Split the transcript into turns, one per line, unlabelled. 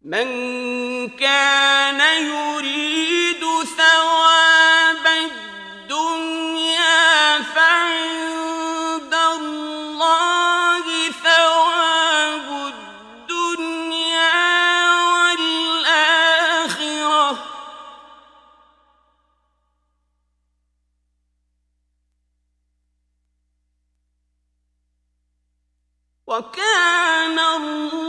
من كان يريد ثواب الدنيا فعند الله ثواب الدنيا والآخرة وكان الله